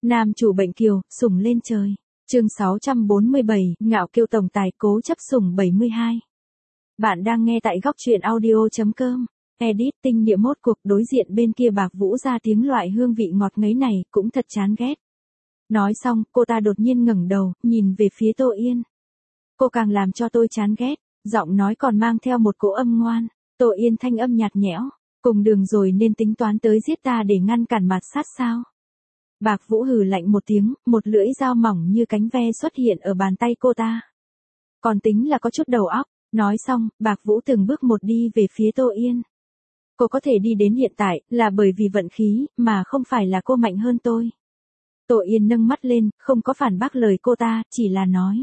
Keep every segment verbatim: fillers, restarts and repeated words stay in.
Nam chủ bệnh kiều, sủng lên trời. Chương sáu trăm bốn mươi bảy, ngạo kiêu tổng tài cố chấp sủng bảy mươi hai. Bạn đang nghe tại góc truyện audio.com. Edit tinh địa mốt cuộc đối diện bên kia Bạc Vũ ra tiếng loại hương vị ngọt ngấy này, cũng thật chán ghét. Nói xong, cô ta đột nhiên ngẩng đầu, nhìn về phía Tô Yên. Cô càng làm cho tôi chán ghét, giọng nói còn mang theo một cỗ âm ngoan. Tô Yên thanh âm nhạt nhẽo, cùng đường rồi nên tính toán tới giết ta để ngăn cản mạt sát sao? Bạc Vũ hừ lạnh một tiếng, một lưỡi dao mỏng như cánh ve xuất hiện ở bàn tay cô ta. Còn tính là có chút đầu óc. Nói xong, Bạc Vũ từng bước một đi về phía Tô Yên. Cô có thể đi đến hiện tại, là bởi vì vận khí, mà không phải là cô mạnh hơn tôi. Tô Yên nâng mắt lên, không có phản bác lời cô ta, chỉ là nói.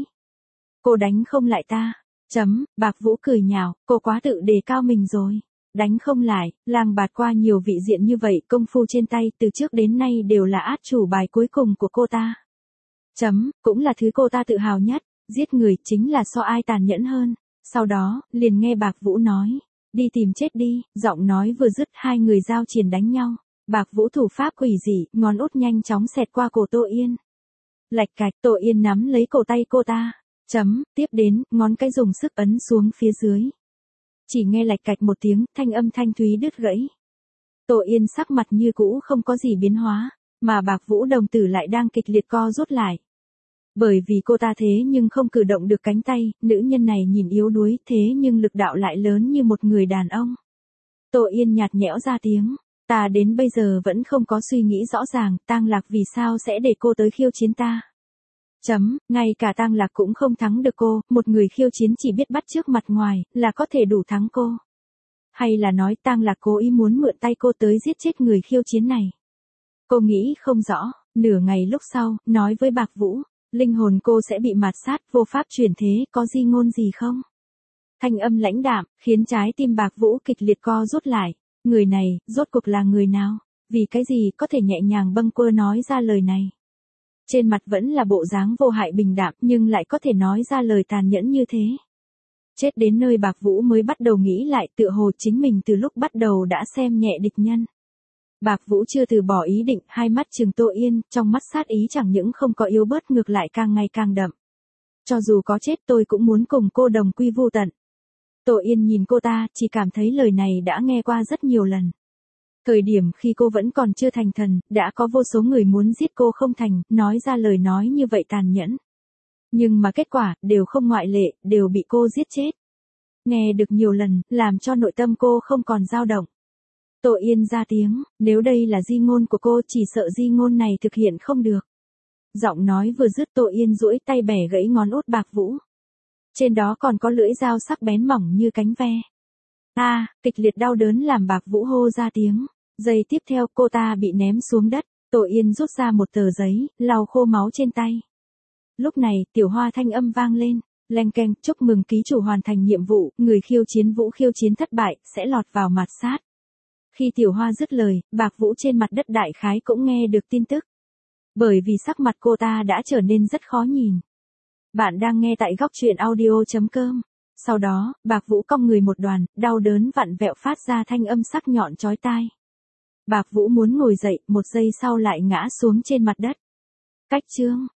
Cô đánh không lại ta. Chấm, Bạc Vũ cười nhạo, cô quá tự đề cao mình rồi. Đánh không lại, lang bạt qua nhiều vị diện như vậy, công phu trên tay từ trước đến nay đều là át chủ bài cuối cùng của cô ta. Chấm, cũng là thứ cô ta tự hào nhất, giết người chính là so ai tàn nhẫn hơn. Sau đó, liền nghe Bạc Vũ nói, đi tìm chết đi, giọng nói vừa dứt hai người giao triển đánh nhau. Bạc Vũ thủ pháp quỷ dị, ngón út nhanh chóng xẹt qua cổ Tô Yên. Lạch cạch, Tô Yên nắm lấy cổ tay cô ta. Chấm, tiếp đến, ngón cái dùng sức ấn xuống phía dưới. Chỉ nghe lạch cạch một tiếng, thanh âm thanh thúy đứt gãy. Tô Yên sắc mặt như cũ không có gì biến hóa, mà Bạc Vũ đồng tử lại đang kịch liệt co rút lại. Bởi vì cô ta thế nhưng không cử động được cánh tay, nữ nhân này nhìn yếu đuối thế nhưng lực đạo lại lớn như một người đàn ông. Tô Yên nhạt nhẽo ra tiếng, ta đến bây giờ vẫn không có suy nghĩ rõ ràng, Tang Lạc vì sao sẽ để cô tới khiêu chiến ta. Chấm, ngay cả Tang Lạc cũng không thắng được cô, một người khiêu chiến chỉ biết bắt chước mặt ngoài, là có thể đủ thắng cô. Hay là nói Tang Lạc cố ý muốn mượn tay cô tới giết chết người khiêu chiến này. Cô nghĩ không rõ, nửa ngày lúc sau, nói với Bạc Vũ, linh hồn cô sẽ bị mạt sát, vô pháp chuyển thế, có di ngôn gì không? Thanh âm lãnh đạm, khiến trái tim Bạc Vũ kịch liệt co rút lại, người này, rốt cuộc là người nào, vì cái gì có thể nhẹ nhàng bâng quơ nói ra lời này. Trên mặt vẫn là bộ dáng vô hại bình đạm nhưng lại có thể nói ra lời tàn nhẫn như thế. Chết đến nơi Bạc Vũ mới bắt đầu nghĩ lại tựa hồ chính mình từ lúc bắt đầu đã xem nhẹ địch nhân. Bạc Vũ chưa từ bỏ ý định, hai mắt trừng Tô Yên, trong mắt sát ý chẳng những không có yếu bớt ngược lại càng ngày càng đậm. Cho dù có chết tôi cũng muốn cùng cô đồng quy vu tận. Tô Yên nhìn cô ta, chỉ cảm thấy lời này đã nghe qua rất nhiều lần. Thời điểm khi cô vẫn còn chưa thành thần, đã có vô số người muốn giết cô không thành, nói ra lời nói như vậy tàn nhẫn. Nhưng mà kết quả, đều không ngoại lệ, đều bị cô giết chết. Nghe được nhiều lần, làm cho nội tâm cô không còn dao động. Tô Yên ra tiếng, nếu đây là di ngôn của cô chỉ sợ di ngôn này thực hiện không được. Giọng nói vừa dứt Tô Yên duỗi tay bẻ gãy ngón út Bạc Vũ. Trên đó còn có lưỡi dao sắc bén mỏng như cánh ve. A, à, kịch liệt đau đớn làm Bạc Vũ hô ra tiếng. Giây tiếp theo cô ta bị ném xuống đất, Tô Yên rút ra một tờ giấy, lau khô máu trên tay. Lúc này, tiểu hoa thanh âm vang lên, leng keng, chúc mừng ký chủ hoàn thành nhiệm vụ, người khiêu chiến Vũ khiêu chiến thất bại, sẽ lọt vào mạt sát. Khi tiểu hoa dứt lời, Bạc Vũ trên mặt đất đại khái cũng nghe được tin tức. Bởi vì sắc mặt cô ta đã trở nên rất khó nhìn. Bạn đang nghe tại góc truyện audio.com. Sau đó, Bạc Vũ cong người một đoàn, đau đớn vặn vẹo phát ra thanh âm sắc nhọn chói tai. Bạc Vũ muốn ngồi dậy, một giây sau lại ngã xuống trên mặt đất. Cách chương.